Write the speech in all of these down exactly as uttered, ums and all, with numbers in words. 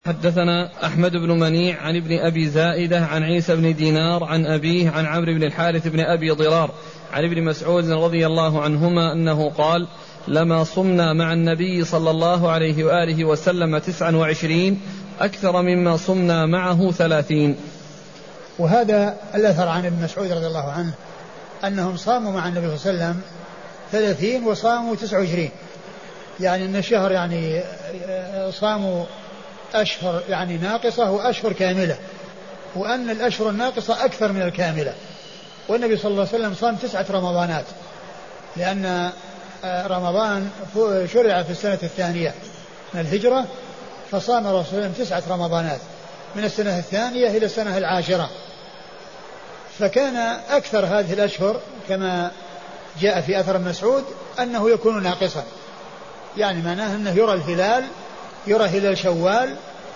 حدثنا أحمد بن منيع عن ابن أبي زائدة عن عيسى بن دينار عن أبيه عن عمرو بن الحارث بن أبي ضرار عن ابن مسعود رضي الله عنهما أنه قال: لما صمنا مع النبي صلى الله عليه وآله وسلم تسعا وعشرين أكثر مما صمنا معه ثلاثين. وهذا الأثر عن ابن مسعود رضي الله عنه أنهم صاموا مع النبي صلى الله عليه وسلم ثلاثين وصاموا تسع وعشرين، يعني أن الشهر يعني صاموا أشهر يعني ناقصة وأشهر كاملة، وأن الأشهر الناقصة أكثر من الكاملة. والنبي صلى الله عليه وسلم صام تسعة رمضانات، لأن رمضان شرع في السنة الثانية من الهجرة، فصام الرسول صلى الله عليه وسلم تسعة رمضانات من السنة الثانية إلى السنة العاشرة. فكان أكثر هذه الأشهر كما جاء في أثر مسعود أنه يكون ناقصا، يعني معناه أنه يرى الهلال يرى هلال شوال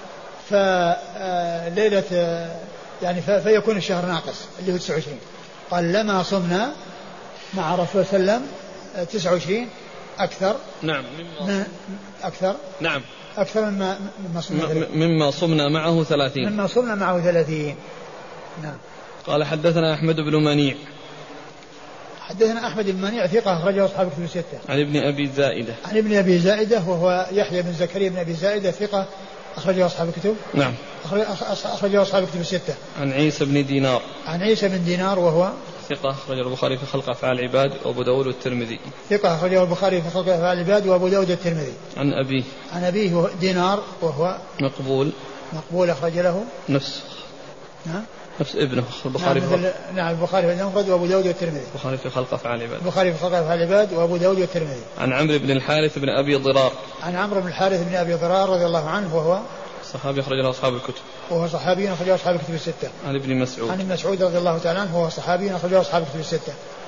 فليلة يعني فيكون الشهر ناقص اللي هو تسعة وعشرين. قال: لما صمنا مع رسول صلى الله عليه وسلم تسعة وعشرين أكثر. نعم مما أكثر نعم أكثر مما مما صمنا مما صمنا معه ثلاثين مما صمنا معه ثلاثين. نعم. قال: حدثنا أحمد بن منيع. حدثنا أحمد بن منيع ثقة أخرجه أصحاب الكتب الستة. عن ابن أبي زائدة. عن ابن أبي زائدة وهو يحيى بن زكريا بن أبي زائدة ثقة أخرجه أصحاب الكتب. نعم. أخرجه أصحاب الكتب الستة. عن عيسى بن دينار. عن عيسى بن دينار وهو ثقة أخرجه البخاري في خلق أفعال العباد وأبو داود والترمذي. ثقة أخرجه البخاري في خلق أفعال العباد وأبو داود والترمذي. عن أبيه. عن أبيه دينار وهو مقبول. مقبول أخرج له نفس نعم نفس ابنه البخاري. نعم, نعم البخاري في المفرد وأبو داود والترمذي. البخاري في خلق أفعال العباد. البخاري في خلق أفعال العباد وأبو داود والترمذي. عن عمرو بن الحارث بن أبي ضرار. عن عمرو بن الحارث بن أبي ضرار رضي الله عنه وهو صحابي أخرج له أصحاب الكتب. وهو صحابي أخرج له أصحاب الكتب الستة. عن ابن مسعود. عن ابن مسعود رضي الله تعالى عنه وهو صحابي أخرج له أصحاب الكتب الستة.